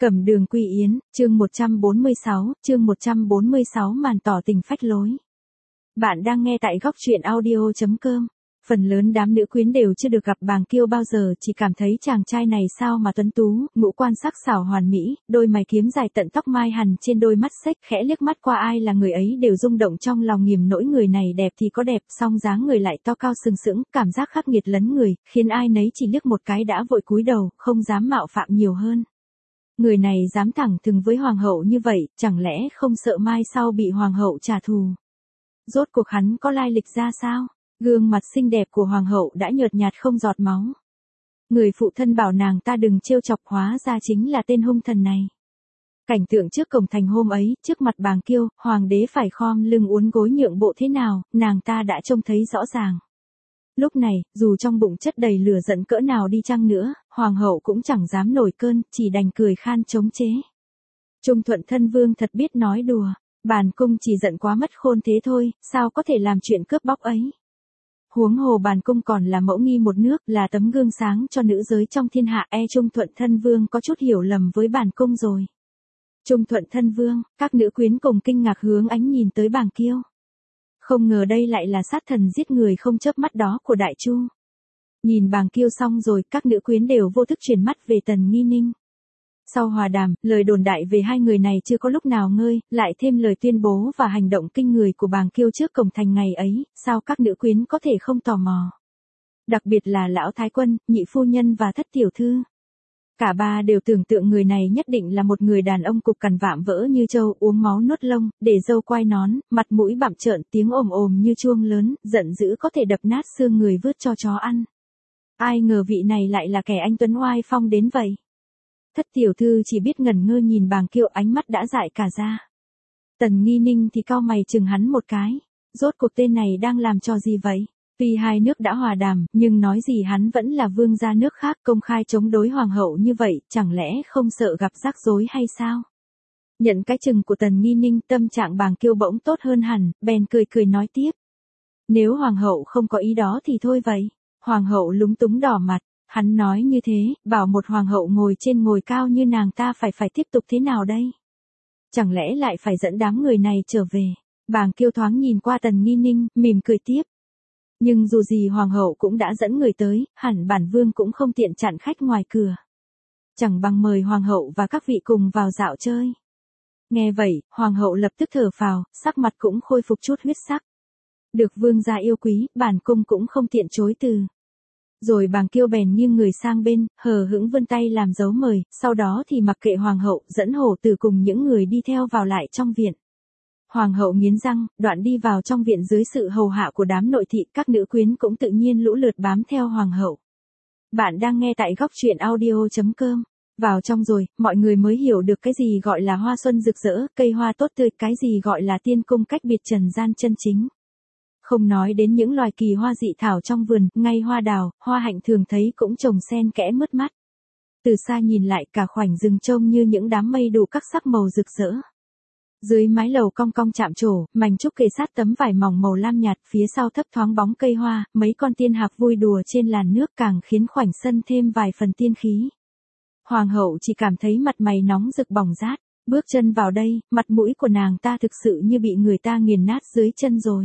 Cẩm Đường Quy Yến, chương 146 màn tỏ tình phách lối. Bạn đang nghe tại góc truyện audio.com. Phần lớn đám nữ quyến đều chưa được gặp Bàng Kiêu bao giờ, chỉ cảm thấy chàng trai này sao mà tuấn tú, ngũ quan sắc sảo hoàn mỹ, đôi mày kiếm dài tận tóc mai hằn trên đôi mắt xếch, khẽ liếc mắt qua ai là người ấy đều rung động trong lòng, nghiềm nỗi người này đẹp thì có đẹp, song dáng người lại to cao sừng sững, cảm giác khắc nghiệt lấn người, khiến ai nấy chỉ liếc một cái đã vội cúi đầu, không dám mạo phạm nhiều hơn. Người này dám thẳng thừng với hoàng hậu như vậy, chẳng lẽ không sợ mai sau bị hoàng hậu trả thù? Rốt cuộc hắn có lai lịch ra sao? Gương mặt xinh đẹp của hoàng hậu đã nhợt nhạt không giọt máu. Người phụ thân bảo nàng ta đừng trêu chọc, hóa ra chính là tên hung thần này. Cảnh tượng trước cổng thành hôm ấy, trước mặt Bàng Kiêu, hoàng đế phải khom lưng uốn gối nhượng bộ thế nào, nàng ta đã trông thấy rõ ràng. Lúc này, dù trong bụng chất đầy lửa giận cỡ nào đi chăng nữa, hoàng hậu cũng chẳng dám nổi cơn, chỉ đành cười khan chống chế. Trung Thuận Thân Vương thật biết nói đùa, bản cung chỉ giận quá mất khôn thế thôi, sao có thể làm chuyện cướp bóc ấy. Huống hồ bản cung còn là mẫu nghi một nước, là tấm gương sáng cho nữ giới trong thiên hạ, Trung Thuận Thân Vương có chút hiểu lầm với bản cung rồi. Trung Thuận Thân Vương, các nữ quyến cùng kinh ngạc hướng ánh nhìn tới Bàng Kiêu. Không ngờ đây lại là sát thần giết người không chớp mắt đó của Đại Chu. Nhìn Bàng Kiêu xong rồi, các nữ quyến đều vô thức chuyển mắt về Tần Nghi Ninh. Sau hòa đàm, lời đồn đại về hai người này chưa có lúc nào ngơi, lại thêm lời tuyên bố và hành động kinh người của Bàng Kiêu trước cổng thành ngày ấy, sao các nữ quyến có thể không tò mò. Đặc biệt là lão thái quân, nhị phu nhân và thất tiểu thư. Cả ba đều tưởng tượng người này nhất định là một người đàn ông cục cằn vạm vỡ như trâu, uống máu nuốt lông, để râu quai nón, mặt mũi bặm trợn, tiếng ồm ồm như chuông lớn, giận dữ có thể đập nát xương người vứt cho chó ăn. Ai ngờ vị này lại là kẻ anh tuấn oai phong đến vậy. Thất tiểu thư chỉ biết ngẩn ngơ nhìn Bàng Kiêu, ánh mắt đã dại cả ra. Tần Nghi Ninh thì cau mày chừng hắn một cái. Rốt cuộc tên này đang làm trò gì vậy? Tuy hai nước đã hòa đàm, nhưng nói gì hắn vẫn là vương gia nước khác, công khai chống đối hoàng hậu như vậy, chẳng lẽ không sợ gặp rắc rối hay sao? Nhận cái chừng của Tần Nghi Ninh, tâm trạng Bàng Kiêu bỗng tốt hơn hẳn, bèn cười cười nói tiếp. Nếu hoàng hậu không có ý đó thì thôi vậy. Hoàng hậu lúng túng đỏ mặt, hắn nói như thế, bảo một hoàng hậu ngồi trên ngồi cao như nàng ta phải tiếp tục thế nào đây? Chẳng lẽ lại phải dẫn đám người này trở về? Bàng Kiêu thoáng nhìn qua Tần Nghi Ninh, mỉm cười tiếp. Nhưng dù gì hoàng hậu cũng đã dẫn người tới, hẳn bản vương cũng không tiện chặn khách ngoài cửa. Chẳng bằng mời hoàng hậu và các vị cùng vào dạo chơi. Nghe vậy, hoàng hậu lập tức thở phào, sắc mặt cũng khôi phục chút huyết sắc. Được vương gia yêu quý, bản cung cũng không tiện chối từ. Rồi Bàng Kiêu bèn nghiêng người sang bên, hờ hững vươn tay làm dấu mời, sau đó thì mặc kệ hoàng hậu, dẫn hổ tử cùng những người đi theo vào lại trong viện. Hoàng hậu nghiến răng, đoạn đi vào trong viện dưới sự hầu hạ của đám nội thị, các nữ quyến cũng tự nhiên lũ lượt bám theo hoàng hậu. Bạn đang nghe tại góc truyện audio.com. Vào trong rồi, mọi người mới hiểu được cái gì gọi là hoa xuân rực rỡ, cây hoa tốt tươi, cái gì gọi là tiên cung cách biệt trần gian chân chính. Không nói đến những loài kỳ hoa dị thảo trong vườn, ngay hoa đào, hoa hạnh thường thấy cũng trồng xen kẽ mướt mắt. Từ xa nhìn lại, cả khoảnh rừng trông như những đám mây đủ các sắc màu rực rỡ. Dưới mái lầu cong cong chạm trổ, mảnh trúc kề sát tấm vải mỏng màu lam nhạt, phía sau thấp thoáng bóng cây hoa, mấy con tiên hạc vui đùa trên làn nước càng khiến khoảnh sân thêm vài phần tiên khí. Hoàng hậu chỉ cảm thấy mặt mày nóng rực bỏng rát, bước chân vào đây, mặt mũi của nàng ta thực sự như bị người ta nghiền nát dưới chân rồi.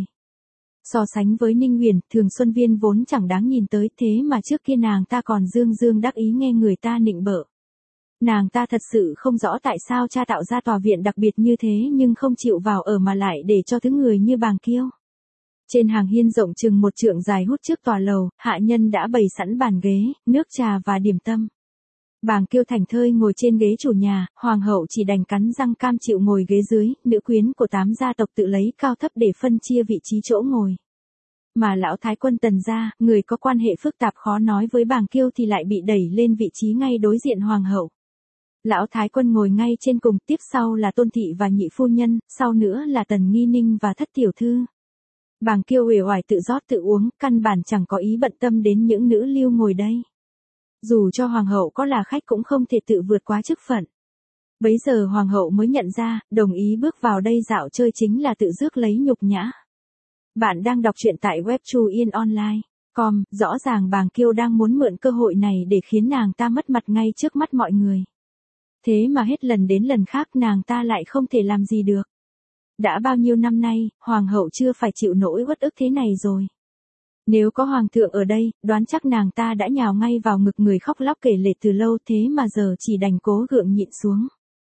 So sánh với Ninh Huyền, Thường Xuân Viên vốn chẳng đáng nhìn tới, thế mà trước kia nàng ta còn dương dương đắc ý nghe người ta nịnh bợ. Nàng ta thật sự không rõ tại sao cha tạo ra tòa viện đặc biệt như thế nhưng không chịu vào ở mà lại để cho thứ người như Bàng Kiêu. Trên hàng hiên rộng chừng một trượng dài hút trước tòa lầu, hạ nhân đã bày sẵn bàn ghế, nước trà và điểm tâm. Bàng Kiêu thảnh thơi ngồi trên ghế chủ nhà, hoàng hậu chỉ đành cắn răng cam chịu ngồi ghế dưới, nữ quyến của 8 gia tộc tự lấy cao thấp để phân chia vị trí chỗ ngồi. Mà lão thái quân Tần gia, người có quan hệ phức tạp khó nói với Bàng Kiêu thì lại bị đẩy lên vị trí ngay đối diện hoàng hậu. Lão thái quân ngồi ngay trên cùng, tiếp sau là Tôn thị và nhị phu nhân, sau nữa là Tần Nghi Ninh và thất tiểu thư. Bàng Kiêu uể oải tự rót tự uống, căn bản chẳng có ý bận tâm đến những nữ lưu ngồi đây. Dù cho hoàng hậu có là khách cũng không thể tự vượt quá chức phận. Bấy giờ hoàng hậu mới nhận ra, đồng ý bước vào đây dạo chơi chính là tự rước lấy nhục nhã. Bạn đang đọc truyện tại web chuyenonline.com, rõ ràng Bàng Kiêu đang muốn mượn cơ hội này để khiến nàng ta mất mặt ngay trước mắt mọi người. Thế mà hết lần đến lần khác nàng ta lại không thể làm gì được. Đã bao nhiêu năm nay, hoàng hậu chưa phải chịu nỗi uất ức thế này rồi. Nếu có hoàng thượng ở đây, đoán chắc nàng ta đã nhào ngay vào ngực người khóc lóc kể lể từ lâu, thế mà giờ chỉ đành cố gượng nhịn xuống.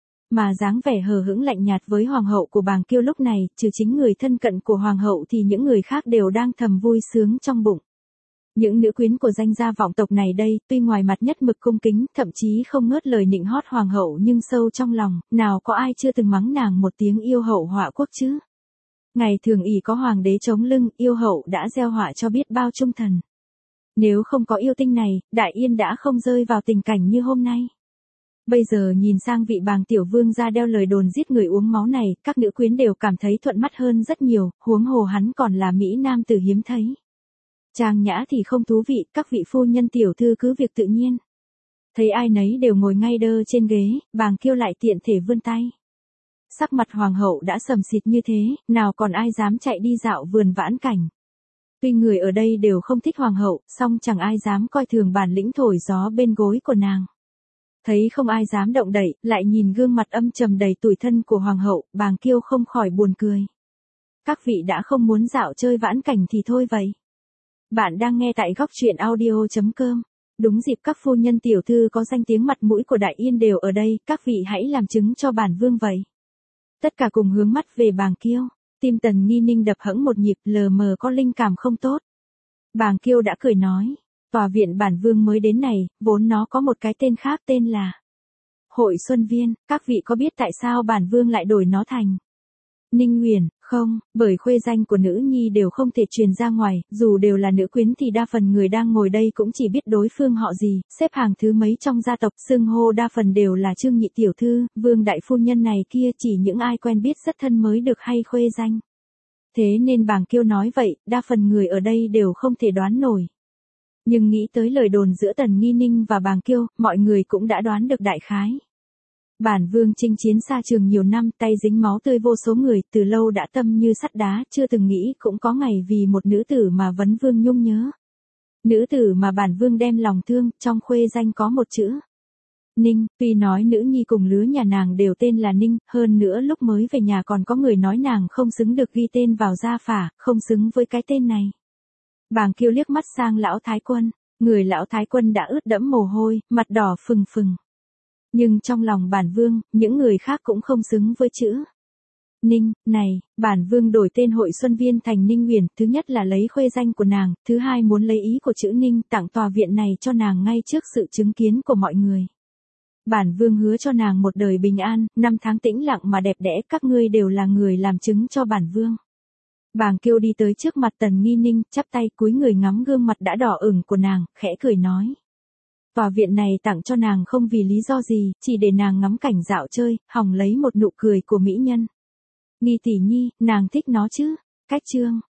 Mà dáng vẻ hờ hững lạnh nhạt với hoàng hậu của Bàng Kiêu lúc này, trừ chính người thân cận của hoàng hậu thì những người khác đều đang thầm vui sướng trong bụng. Những nữ quyến của danh gia vọng tộc này đây, tuy ngoài mặt nhất mực cung kính, thậm chí không ngớt lời nịnh hót hoàng hậu, nhưng sâu trong lòng, nào có ai chưa từng mắng nàng một tiếng yêu hậu họa quốc chứ. Ngày thường ỷ có hoàng đế chống lưng, yêu hậu đã gieo họa cho biết bao trung thần. Nếu không có yêu tinh này, Đại Yên đã không rơi vào tình cảnh như hôm nay. Bây giờ nhìn sang vị Bàng tiểu vương ra đeo lời đồn giết người uống máu này, các nữ quyến đều cảm thấy thuận mắt hơn rất nhiều, huống hồ hắn còn là mỹ nam tử hiếm thấy. Trang nhã thì không thú vị, các vị phu nhân tiểu thư cứ việc tự nhiên. Thấy ai nấy đều ngồi ngay đơ trên ghế, Bàng Kiêu lại tiện thể vươn tay. Sắc mặt hoàng hậu đã sầm xịt như thế, nào còn ai dám chạy đi dạo vườn vãn cảnh. Tuy người ở đây đều không thích hoàng hậu, song chẳng ai dám coi thường bản lĩnh thổi gió bên gối của nàng. Thấy không ai dám động đậy, lại nhìn gương mặt âm trầm đầy tủi thân của hoàng hậu, Bàng Kiêu không khỏi buồn cười. Các vị đã không muốn dạo chơi vãn cảnh thì thôi vậy. Bạn đang nghe tại góc truyện audio.com. Đúng dịp các phu nhân tiểu thư có danh tiếng mặt mũi của Đại Yên đều ở đây, các vị hãy làm chứng cho bản vương vậy. Tất cả cùng hướng mắt về Bàng Kiêu, tim Tần Nghi Ninh đập hẫng một nhịp, lờ mờ có linh cảm không tốt. Bàng Kiêu đã cười nói, tòa viện bản vương mới đến này, vốn nó có một cái tên khác tên là Hội Xuân Viên, các vị có biết tại sao bản vương lại đổi nó thành Ninh Uyển, không, bởi khuê danh của nữ nhi đều không thể truyền ra ngoài, dù đều là nữ quyến thì đa phần người đang ngồi đây cũng chỉ biết đối phương họ gì, xếp hàng thứ mấy trong gia tộc, xưng hô đa phần đều là Trương nhị tiểu thư, Vương đại phu nhân này kia, chỉ những ai quen biết rất thân mới được hay khuê danh. Thế nên Bàng Kiêu nói vậy, đa phần người ở đây đều không thể đoán nổi. Nhưng nghĩ tới lời đồn giữa Tần Nghi Ninh và Bàng Kiêu, mọi người cũng đã đoán được đại khái. Bản vương chinh chiến xa trường nhiều năm, tay dính máu tươi vô số người, từ lâu đã tâm như sắt đá, chưa từng nghĩ cũng có ngày vì một nữ tử mà vấn vương nhung nhớ. Nữ tử mà bản vương đem lòng thương, trong khuê danh có một chữ Ninh, tuy nói nữ nhi cùng lứa nhà nàng đều tên là Ninh, hơn nữa lúc mới về nhà còn có người nói nàng không xứng được ghi tên vào gia phả, không xứng với cái tên này. Bàng Kiêu liếc mắt sang lão thái quân, người lão thái quân đã ướt đẫm mồ hôi, mặt đỏ phừng phừng. Nhưng trong lòng bản vương, những người khác cũng không xứng với chữ Ninh, này, bản vương đổi tên Hội Xuân Viên thành Ninh Uyển, thứ nhất là lấy khuê danh của nàng, thứ hai muốn lấy ý của chữ Ninh tặng tòa viện này cho nàng ngay trước sự chứng kiến của mọi người. Bản vương hứa cho nàng một đời bình an, 5 tháng tĩnh lặng mà đẹp đẽ, các ngươi đều là người làm chứng cho bản vương. Bàng Kiêu đi tới trước mặt Tần Nghi Ninh, chắp tay cúi người ngắm gương mặt đã đỏ ửng của nàng, khẽ cười nói. Tòa viện này tặng cho nàng không vì lý do gì, chỉ để nàng ngắm cảnh dạo chơi, hòng lấy một nụ cười của mỹ nhân. Nghi tỷ nhi, nàng thích nó chứ? Cách chương.